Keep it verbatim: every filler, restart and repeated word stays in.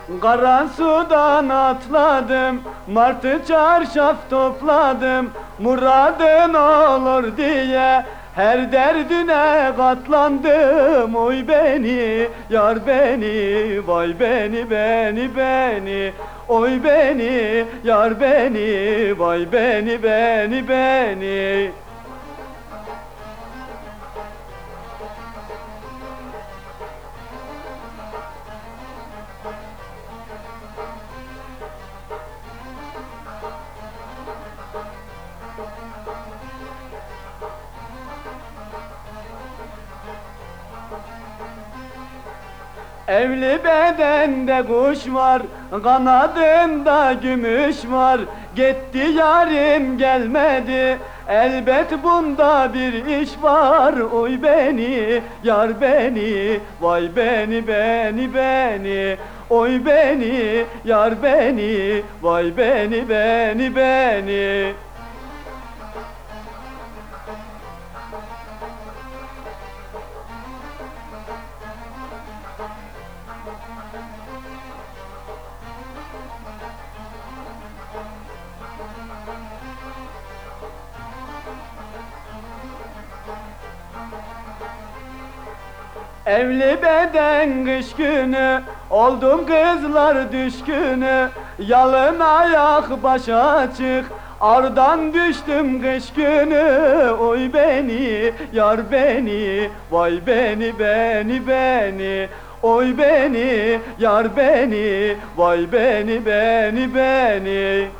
Kara sudan atladım, martı çarşaf topladım, muradın olur diye her derdine katlandım. Oy beni, yar beni, vay beni, beni, beni. Oy beni, yar beni, vay beni, beni, beni. Evli bedende kuş var, kanadında gümüş var. Gitti yarim gelmedi, elbet bunda bir iş var. Oy beni, yar beni, vay beni, beni, beni. Oy beni, yar beni, vay beni, beni, beni. Evli beden kış günü, oldum kızlar düşkünü. Yalın ayak baş açık, ardan düştüm kış günü. Oy beni, yar beni, vay beni, beni, beni. Oy beni, yar beni, vay beni, beni, beni.